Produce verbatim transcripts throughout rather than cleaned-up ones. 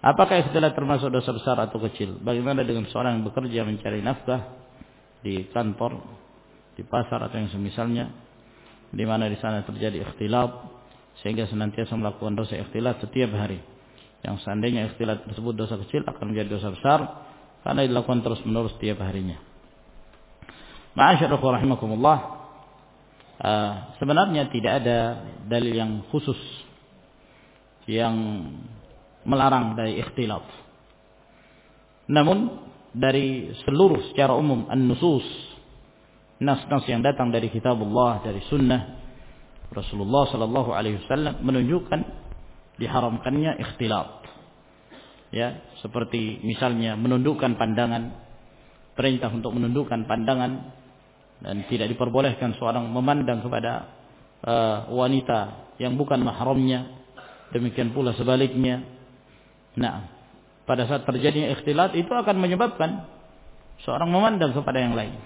Apakah ikhtilat termasuk dosa besar atau kecil? Bagaimana dengan seorang yang bekerja mencari nafkah di kantor, di pasar atau yang semisalnya, di mana di sana terjadi ikhtilat sehingga senantiasa melakukan dosa ikhtilat setiap hari. Yang seandainya ikhtilat tersebut dosa kecil akan menjadi dosa besar karena dilakukan terus-menerus setiap harinya. Ma'asyiral rahimakumullah, uh, sebenarnya tidak ada dalil yang khusus yang melarang dari ikhtilat. Namun dari seluruh secara umum an-nusus, nas-nas yang datang dari kitabullah, dari sunnah Rasulullah sallallahu alaihi wasallam menunjukkan diharamkannya ikhtilat. Ya, seperti misalnya menundukkan pandangan, perintah untuk menundukkan pandangan dan tidak diperbolehkan seorang memandang kepada uh, wanita yang bukan mahramnya. Demikian pula sebaliknya. Nah, pada saat terjadinya ikhtilat itu akan menyebabkan seorang memandang kepada yang lain.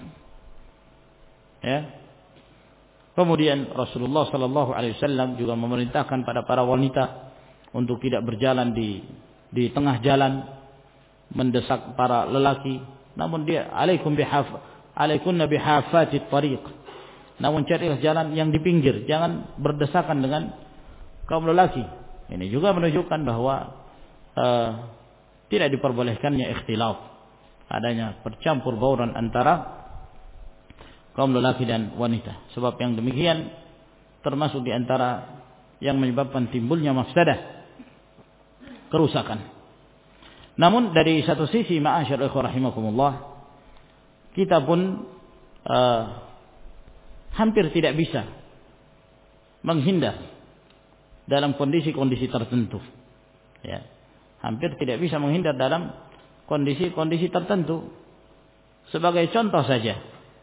Ya. Kemudian Rasulullah sallallahu alaihi wasallam juga memerintahkan pada para wanita untuk tidak berjalan di di tengah jalan mendesak para lelaki, namun dia alaikum bihaf alaikunna bihafatit tariq. Namun carilah jalan yang di pinggir, jangan berdesakan dengan kaum lelaki. Ini juga menunjukkan bahwa Uh, tidak diperbolehkannya ikhtilaf, adanya bercampur bauran antara kaum lelaki dan wanita. Sebab yang demikian termasuk di antara yang menyebabkan timbulnya mafsadah, kerusakan. Namun dari satu sisi, ma'asyiral ikhwah rahimakumullah, kita pun uh, hampir tidak bisa menghindar dalam kondisi-kondisi tertentu. Ya. Hampir tidak bisa menghindar dalam kondisi-kondisi tertentu. Sebagai contoh saja.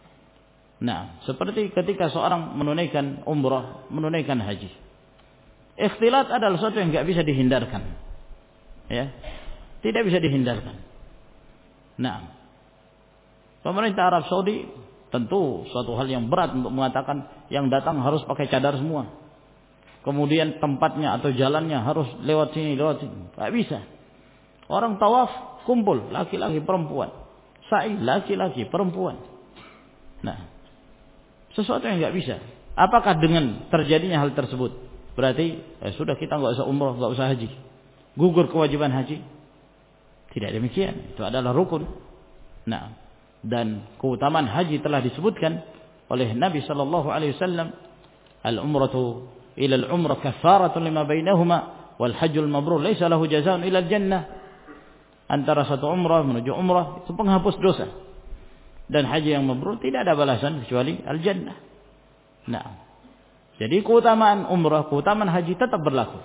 Nah, seperti ketika seorang menunaikan umrah, menunaikan haji. Ikhtilat adalah sesuatu yang tidak bisa dihindarkan. Ya, tidak bisa dihindarkan. Nah, pemerintah Arab Saudi tentu suatu hal yang berat untuk mengatakan yang datang harus pakai cadar semua. Kemudian tempatnya atau jalannya harus lewat sini, lewat sini. Tak bisa. Orang tawaf kumpul, laki-laki perempuan. Sa'i, laki-laki perempuan. Nah, sesuatu yang enggak bisa. Apakah dengan terjadinya hal tersebut berarti eh, sudah kita enggak usah umrah, enggak usah haji, gugur kewajiban haji? Tidak demikian. Itu adalah rukun. Nah, dan keutamaan haji telah disebutkan oleh Nabi sallallahu alaihi wasallam, al-umratu ila al-umrah kafaratun lima bainahuma wal hajjul mabrur laisa lahu jazaa'un ila al-jannah. Antara satu umrah menuju umrah itu penghapus dosa. Dan haji yang mabrur tidak ada balasan kecuali al-jannah. Nah, jadi keutamaan umrah, keutamaan haji tetap berlaku.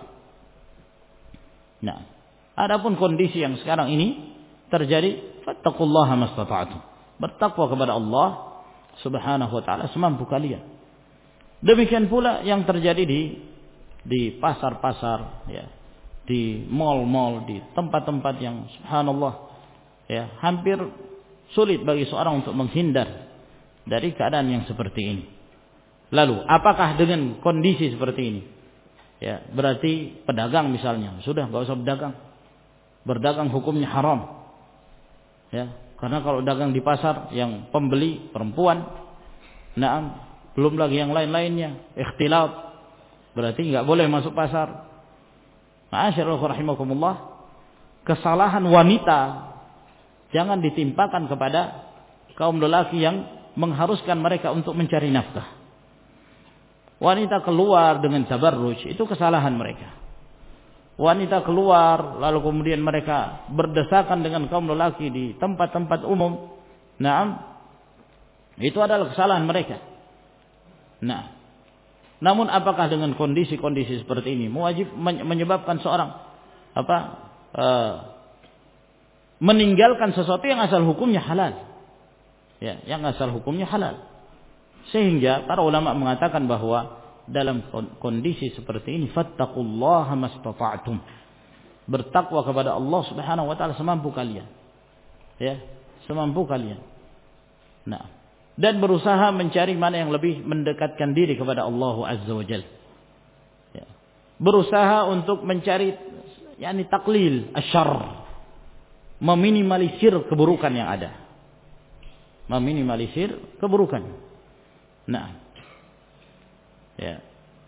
Nah, adapun kondisi yang sekarang ini terjadi, fattaqullaha mastata'tum. Bertakwa kepada Allah Subhanahu wa taala semampu kalian. Demikian pula yang terjadi di di pasar-pasar, ya, di mal-mal, di tempat-tempat yang subhanallah, ya, hampir sulit bagi seorang untuk menghindar dari keadaan yang seperti ini. Lalu, apakah dengan kondisi seperti ini, ya, berarti pedagang misalnya sudah enggak usah berdagang, berdagang hukumnya haram, ya, karena kalau dagang di pasar yang pembeli perempuan, nah, belum lagi yang lain-lainnya, ikhtilat, berarti enggak boleh masuk pasar. Ma'asyiral rahimakumullah, kesalahan wanita jangan ditimpakan kepada kaum lelaki yang mengharuskan mereka untuk mencari nafkah. Wanita keluar dengan tabarruj, itu kesalahan mereka. Wanita keluar lalu kemudian mereka berdesakan dengan kaum lelaki di tempat-tempat umum. Naam, itu adalah kesalahan mereka. Nah, namun apakah dengan kondisi-kondisi seperti ini mewajib menyebabkan seorang apa e, meninggalkan sesuatu yang asal hukumnya halal, ya, yang asal hukumnya halal, sehingga para ulama mengatakan bahwa dalam kondisi seperti ini fattaqullaha mastata'tum, bertakwa kepada Allah Subhanahu wa taala semampu kalian, ya, semampu kalian. Nah, dan berusaha mencari mana yang lebih mendekatkan diri kepada Allah Azza wa Jalla. Ya. Berusaha untuk mencari yakni taklil asyarr, meminimalisir keburukan yang ada. Meminimalisir keburukan. Nah, ya.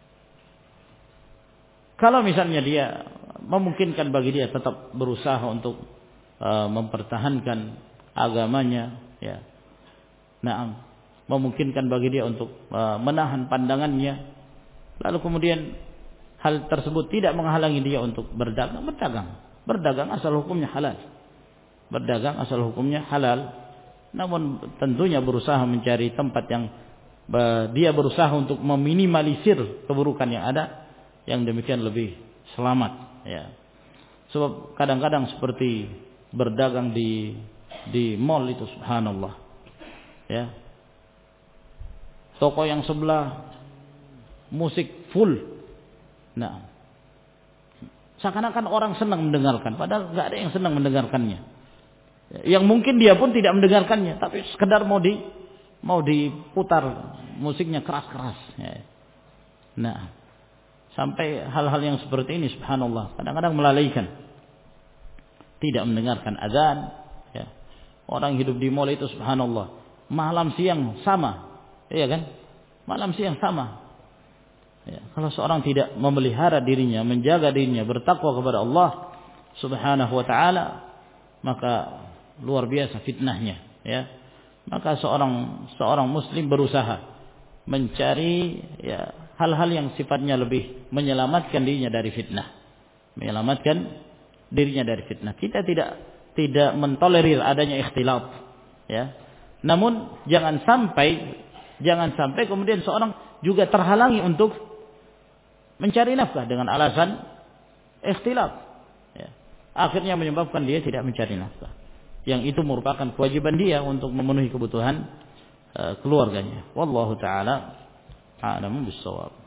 Kalau misalnya dia memungkinkan bagi dia tetap berusaha untuk uh, mempertahankan agamanya, ya. Nah, memungkinkan bagi dia untuk uh, menahan pandangannya, lalu kemudian hal tersebut tidak menghalangi dia untuk berdagang, berdagang. Berdagang asal hukumnya halal. Berdagang asal hukumnya halal. Namun tentunya berusaha mencari tempat yang uh, dia berusaha untuk meminimalisir keburukan yang ada, yang demikian lebih selamat, ya. Sebab kadang-kadang seperti berdagang di di mall itu, subhanallah, ya. Toko yang sebelah musik full. Nah, seakan-akan orang senang mendengarkan, padahal nggak ada yang senang mendengarkannya. Yang mungkin dia pun tidak mendengarkannya, tapi sekedar mau di mau diputar musiknya keras-keras, ya. Nah, sampai hal-hal yang seperti ini, subhanallah, kadang-kadang melalaikan, tidak mendengarkan azan, ya. Orang hidup di mall itu, subhanallah, malam siang sama, iya kan? Malam siang sama. Ya, kalau seorang tidak memelihara dirinya, menjaga dirinya, bertakwa kepada Allah Subhanahu wa taala, maka luar biasa fitnahnya, ya. Maka seorang seorang muslim berusaha mencari, ya, hal-hal yang sifatnya lebih menyelamatkan dirinya dari fitnah. Menyelamatkan dirinya dari fitnah. Kita tidak tidak mentolerir adanya ikhtilaf, ya. Namun jangan sampai jangan sampai kemudian seorang juga terhalangi untuk mencari nafkah dengan alasan ikhtilaf, ya. Akhirnya menyebabkan dia tidak mencari nafkah. Yang itu merupakan kewajiban dia untuk memenuhi kebutuhan uh, keluarganya. Wallahu taala a'lamu bis-shawab.